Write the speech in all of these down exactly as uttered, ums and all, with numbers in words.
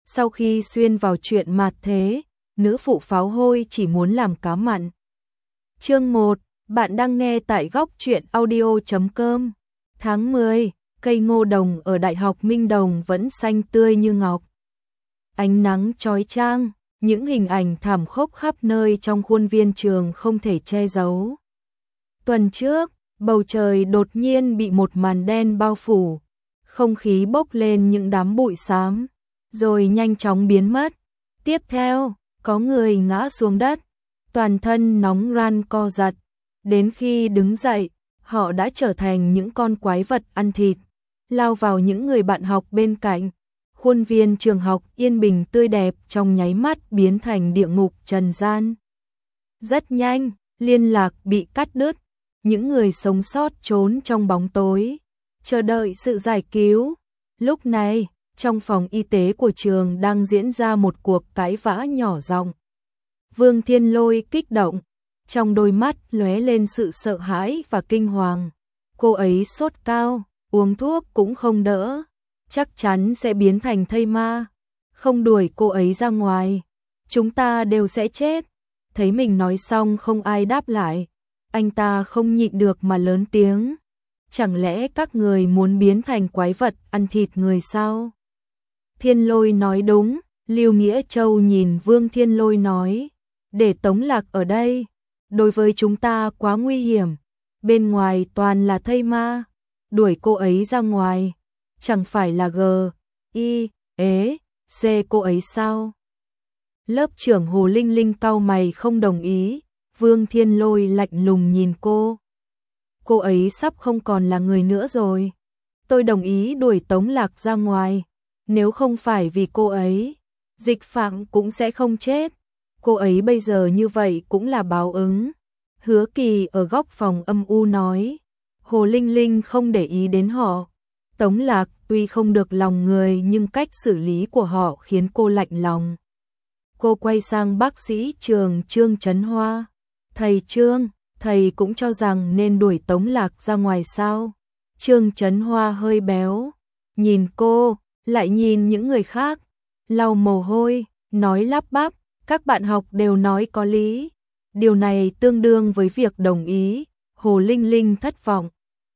Sau khi xuyên vào chuyện mạt thế, nữ phụ pháo hôi chỉ muốn làm cá mặn. Chương một, bạn đang nghe tại góc truyện audio chấm com. Tháng mười, cây ngô đồng ở Đại học Minh Đồng vẫn xanh tươi như ngọc. Ánh nắng chói chang, những hình ảnh thảm khốc khắp nơi trong khuôn viên trường không thể che giấu. Tuần trước, bầu trời đột nhiên bị một màn đen bao phủ, không khí bốc lên những đám bụi xám, rồi nhanh chóng biến mất. Tiếp theo, có người ngã xuống đất, toàn thân nóng ran co giật. Đến khi đứng dậy, họ đã trở thành những con quái vật ăn thịt, lao vào những người bạn học bên cạnh. Khuôn viên trường học yên bình tươi đẹp trong nháy mắt biến thành địa ngục trần gian. Rất nhanh, liên lạc bị cắt đứt, những người sống sót trốn trong bóng tối, chờ đợi sự giải cứu. Lúc này, trong phòng y tế của trường đang diễn ra một cuộc cãi vã nhỏ giọng. Vương Thiên Lôi kích động, trong đôi mắt lóe lên sự sợ hãi và kinh hoàng. Cô ấy sốt cao, uống thuốc cũng không đỡ, chắc chắn sẽ biến thành thây ma. Không đuổi cô ấy ra ngoài, chúng ta đều sẽ chết. Thấy mình nói xong không ai đáp lại, anh ta không nhịn được mà lớn tiếng. Chẳng lẽ các người muốn biến thành quái vật ăn thịt người sao? Thiên Lôi nói đúng, Lưu Nghĩa Châu nhìn Vương Thiên Lôi nói, để Tống Lạc ở đây, đối với chúng ta quá nguy hiểm, bên ngoài toàn là thây ma, đuổi cô ấy ra ngoài, chẳng phải là G, I, ế, C cô ấy sao? Lớp trưởng Hồ Linh Linh cau mày không đồng ý, Vương Thiên Lôi lạnh lùng nhìn cô. Cô ấy sắp không còn là người nữa rồi. Tôi đồng ý đuổi Tống Lạc ra ngoài, nếu không phải vì cô ấy, Dịch Phạm cũng sẽ không chết. Cô ấy bây giờ như vậy cũng là báo ứng. Hứa Kỳ ở góc phòng âm u nói. Hồ Linh Linh không để ý đến họ. Tống Lạc tuy không được lòng người nhưng cách xử lý của họ khiến cô lạnh lòng. Cô quay sang bác sĩ trường Trương Chấn Hoa. Thầy Trương, thầy cũng cho rằng nên đuổi Tống Lạc ra ngoài sao? Trương Chấn Hoa hơi béo, nhìn cô, lại nhìn những người khác, lau mồ hôi, nói lắp bắp, các bạn học đều nói có lý. Điều này tương đương với việc đồng ý. Hồ Linh Linh thất vọng.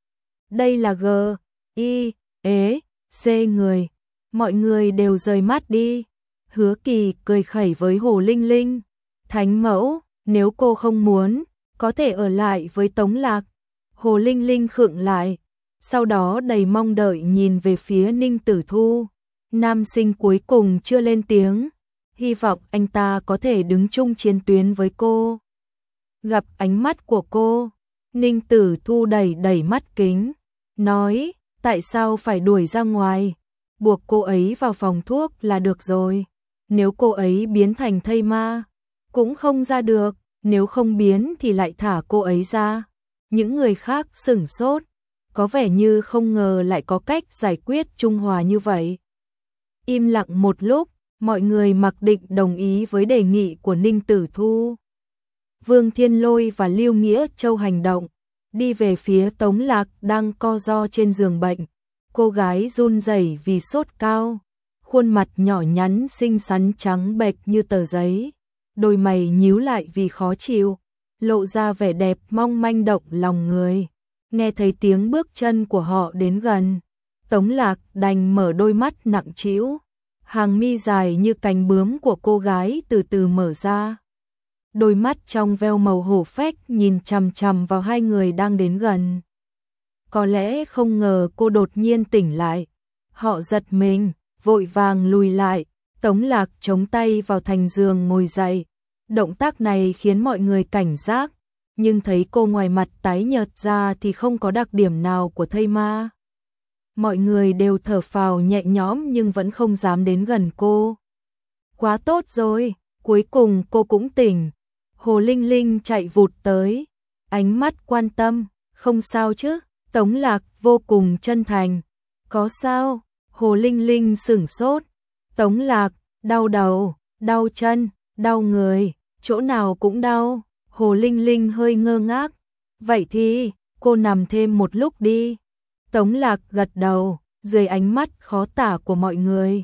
Đây là G, I, ế, C người. Mọi người đều rời mắt đi. Hứa Kỳ cười khẩy với Hồ Linh Linh. Thánh mẫu, nếu cô không muốn, có thể ở lại với Tống Lạc. Hồ Linh Linh khựng lại, sau đó đầy mong đợi nhìn về phía Ninh Tử Thu. Nam sinh cuối cùng chưa lên tiếng, hy vọng anh ta có thể đứng chung chiến tuyến với cô. Gặp ánh mắt của cô, Ninh Tử Thu đẩy đẩy mắt kính, nói, tại sao phải đuổi ra ngoài, buộc cô ấy vào phòng thuốc là được rồi. Nếu cô ấy biến thành thây ma, cũng không ra được, nếu không biến thì lại thả cô ấy ra. Những người khác sửng sốt, có vẻ như không ngờ lại có cách giải quyết trung hòa như vậy. Im lặng một lúc, mọi người mặc định đồng ý với đề nghị của Ninh Tử Thu. Vương Thiên Lôi và Lưu Nghĩa Châu hành động, đi về phía Tống Lạc đang co ro trên giường bệnh. Cô gái run rẩy vì sốt cao, khuôn mặt nhỏ nhắn xinh xắn trắng bệch như tờ giấy, đôi mày nhíu lại vì khó chịu, lộ ra vẻ đẹp mong manh động lòng người. Nghe thấy tiếng bước chân của họ đến gần, Tống Lạc đành mở đôi mắt nặng trĩu, hàng mi dài như cánh bướm của cô gái từ từ mở ra. Đôi mắt trong veo màu hổ phách nhìn chằm chằm vào hai người đang đến gần. Có lẽ không ngờ cô đột nhiên tỉnh lại. Họ giật mình, vội vàng lùi lại. Tống Lạc chống tay vào thành giường ngồi dậy. Động tác này khiến mọi người cảnh giác, nhưng thấy cô ngoài mặt tái nhợt ra thì không có đặc điểm nào của thây ma. Mọi người đều thở phào nhẹ nhõm nhưng vẫn không dám đến gần cô. Quá tốt rồi, cuối cùng cô cũng tỉnh. Hồ Linh Linh chạy vụt tới, ánh mắt quan tâm, không sao chứ? Tống Lạc vô cùng chân thành. Có sao? Hồ Linh Linh sửng sốt. Tống Lạc, đau đầu, đau chân, đau người, chỗ nào cũng đau. Hồ Linh Linh hơi ngơ ngác. Vậy thì, cô nằm thêm một lúc đi. Tống Lạc gật đầu, dưới ánh mắt khó tả của mọi người.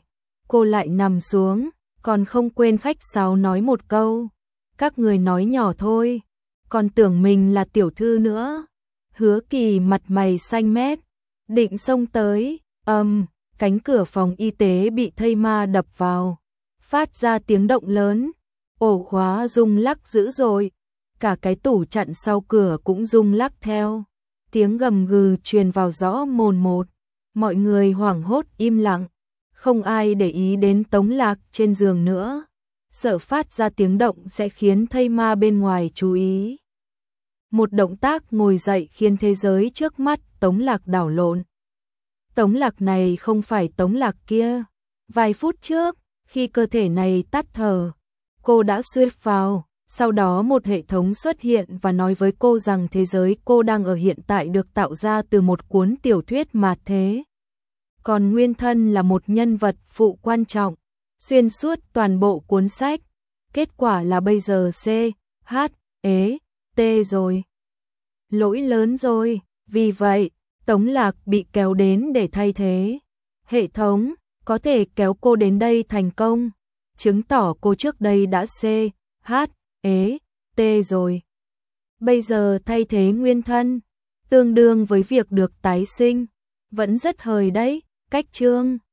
cô lại nằm xuống, còn không quên khách sáo nói một câu. Các người nói nhỏ thôi, còn tưởng mình là tiểu thư nữa. Hứa Kỳ mặt mày xanh mét, định xông tới, ầm, um, cánh cửa phòng y tế bị thây ma đập vào, phát ra tiếng động lớn, ổ khóa rung lắc dữ dội, cả cái tủ chặn sau cửa cũng rung lắc theo. Tiếng gầm gừ truyền vào rõ mồn một, mọi người hoảng hốt im lặng, không ai để ý đến Tống Lạc trên giường nữa, sợ phát ra tiếng động sẽ khiến thây ma bên ngoài chú ý. Một động tác ngồi dậy khiến thế giới trước mắt Tống Lạc đảo lộn. Tống Lạc này không phải Tống Lạc kia. Vài phút trước, khi cơ thể này tắt thở, cô đã xuyệt vào, sau đó một hệ thống xuất hiện và nói với cô rằng thế giới cô đang ở hiện tại được tạo ra từ một cuốn tiểu thuyết mạt thế. Còn nguyên thân là một nhân vật phụ quan trọng, xuyên suốt toàn bộ cuốn sách. Kết quả là bây giờ C, H, E, T rồi. Lỗi lớn rồi, vì vậy, Tống Lạc bị kéo đến để thay thế. Hệ thống có thể kéo cô đến đây thành công, chứng tỏ cô trước đây đã C, H, E, T rồi. Bây giờ thay thế nguyên thân, tương đương với việc được tái sinh, vẫn rất hời đấy, cách chương.